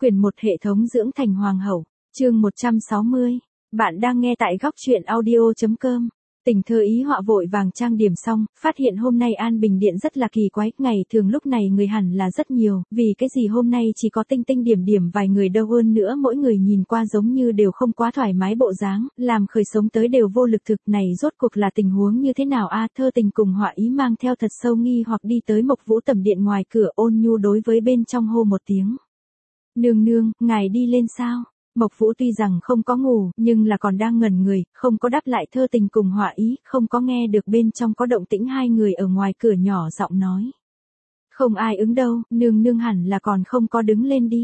Quyển 1 Hệ thống dưỡng thành hoàng hậu, chương 160. Bạn đang nghe tại góc truyện audio.com. Tình thơ ý họa vội vàng trang điểm xong, phát hiện hôm nay An Bình Điện rất là kỳ quái, ngày thường lúc này người hẳn là rất nhiều, vì cái gì hôm nay chỉ có tinh tinh điểm điểm vài người đâu, hơn nữa mỗi người nhìn qua giống như đều không quá thoải mái bộ dáng, làm khởi sống tới đều vô lực thực, này rốt cuộc là tình huống như thế nào a? Thơ tình cùng họa ý mang theo thật sâu nghi hoặc đi tới Mộc Vũ tẩm điện ngoài cửa, ôn nhu đối với bên trong hô một tiếng. Nương nương, ngài đi lên sao? Mộc Vũ tuy rằng không có ngủ, nhưng là còn đang ngẩn người, không có đáp lại thơ tình cùng họa ý, không có nghe được bên trong có động tĩnh hai người ở ngoài cửa nhỏ giọng nói. Không ai ứng đâu, nương nương hẳn là còn không có đứng lên đi.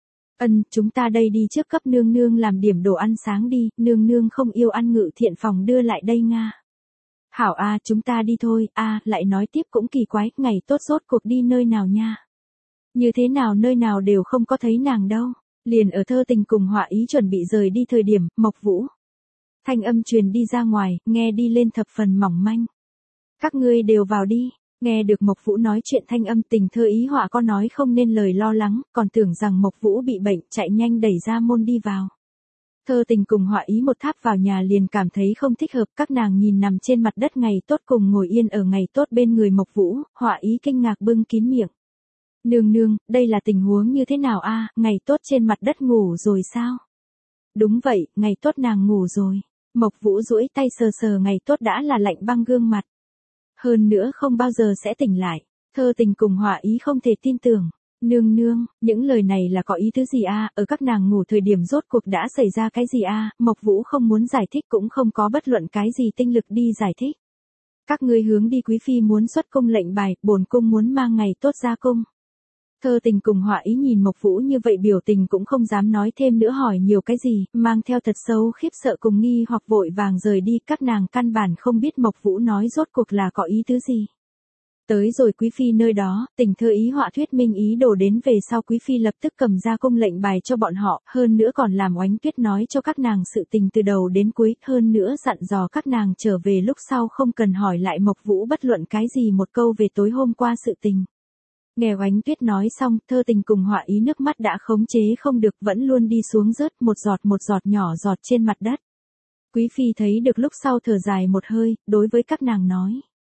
Chúng ta đây đi trước cấp nương nương làm điểm đồ ăn sáng đi, nương nương không yêu ăn ngự thiện phòng đưa lại đây nga. Hảo a, chúng ta đi thôi, lại nói tiếp cũng kỳ quái, ngày tốt rốt cuộc đi nơi nào nha. Như thế nào nơi nào đều không có thấy nàng đâu. Liền ở thơ tình cùng họa ý chuẩn bị rời đi thời điểm, Mộc Vũ thanh âm truyền đi ra ngoài, nghe đi lên thập phần mỏng manh. Các ngươi đều vào đi. Nghe được Mộc Vũ nói chuyện, thanh âm tình thơ ý họa có nói không nên lời lo lắng, còn tưởng rằng Mộc Vũ bị bệnh, chạy nhanh đẩy ra môn đi vào. Thơ tình cùng họa ý một tháp vào nhà liền cảm thấy không thích hợp, các nàng nhìn nằm trên mặt đất ngày tốt cùng ngồi yên ở ngày tốt bên người Mộc Vũ, họa ý kinh ngạc bưng kín miệng. Nương nương, đây là tình huống như thế nào a? Ngày tốt trên mặt đất ngủ rồi sao? Đúng vậy, ngày tốt nàng ngủ rồi. Mộc Vũ duỗi tay sờ sờ ngày tốt đã là lạnh băng gương mặt. Hơn nữa không bao giờ sẽ tỉnh lại. Thơ tình cùng họa ý không thể tin tưởng. Nương nương, những lời này là có ý tứ gì a? Ở các nàng ngủ thời điểm rốt cuộc đã xảy ra cái gì a? Mộc Vũ không muốn giải thích, cũng không có bất luận cái gì tinh lực đi giải thích. Các ngươi hướng đi quý phi muốn xuất cung lệnh bài, bổn cung muốn mang ngày tốt ra cung. Thơ tình cùng họa ý nhìn Mộc Vũ như vậy biểu tình cũng không dám nói thêm nữa, hỏi nhiều cái gì, mang theo thật sâu khiếp sợ cùng nghi hoặc vội vàng rời đi, các nàng căn bản không biết Mộc Vũ nói rốt cuộc là có ý tứ gì. Tới rồi quý phi nơi đó, tình thơ ý họa thuyết minh ý đồ đến về sau quý phi lập tức cầm ra cung lệnh bài cho bọn họ, hơn nữa còn làm Oánh Tuyết nói cho các nàng sự tình từ đầu đến cuối, hơn nữa dặn dò các nàng trở về lúc sau không cần hỏi lại Mộc Vũ bất luận cái gì một câu về tối hôm qua sự tình. Nghe Oánh Tuyết nói xong, thơ tình cùng họa ý nước mắt đã khống chế không được, vẫn luôn đi xuống rớt một giọt nhỏ giọt trên mặt đất. Quý phi thấy được lúc sau thở dài một hơi, đối với các nàng nói.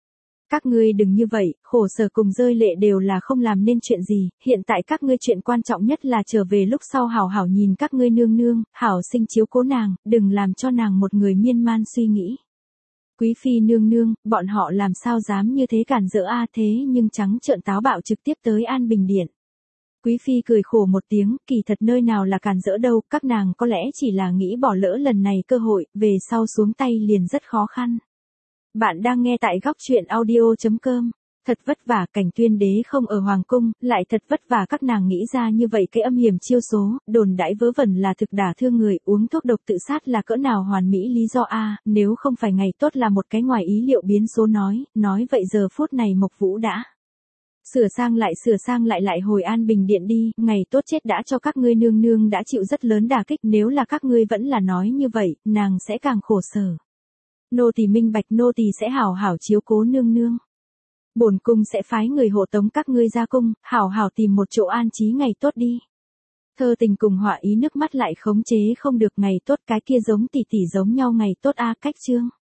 Các ngươi đừng như vậy, khổ sở cùng rơi lệ đều là không làm nên chuyện gì, hiện tại các ngươi chuyện quan trọng nhất là trở về lúc sau hảo hảo nhìn các ngươi nương nương, hảo sinh chiếu cố nàng, đừng làm cho nàng một người miên man suy nghĩ. Quý phi nương nương, bọn họ làm sao dám như thế cản rỡ a? Thế nhưng trắng trợn táo bạo trực tiếp tới An Bình Điện. Quý phi cười khổ một tiếng, kỳ thật nơi nào là cản rỡ đâu, các nàng có lẽ chỉ là nghĩ bỏ lỡ lần này cơ hội, về sau xuống tay liền rất khó khăn. Bạn đang nghe tại góc truyện audio.com. Thật vất vả, Cảnh Tuyên đế không ở hoàng cung, lại thật vất vả các nàng nghĩ ra như vậy cái âm hiểm chiêu số, đồn đãi vớ vẩn là thực đả thương người, uống thuốc độc tự sát là cỡ nào hoàn mỹ lý do a? Nếu không phải ngày tốt là một cái ngoài ý liệu biến số nói vậy giờ phút này Mộc Vũ đã sửa sang lại hồi An Bình Điện đi, ngày tốt chết đã cho các ngươi nương nương đã chịu rất lớn đả kích, nếu là các ngươi vẫn là nói như vậy, nàng sẽ càng khổ sở. Nô tỳ minh bạch, nô tỳ sẽ hảo hảo chiếu cố nương nương. Bổn cung sẽ phái người hộ tống các ngươi ra cung, hảo hảo tìm một chỗ an trí ngày tốt đi. Thơ tình cùng họa ý nước mắt lại khống chế không được, ngày tốt cái kia giống tỷ tỷ giống nhau ngày tốt a, cách chương.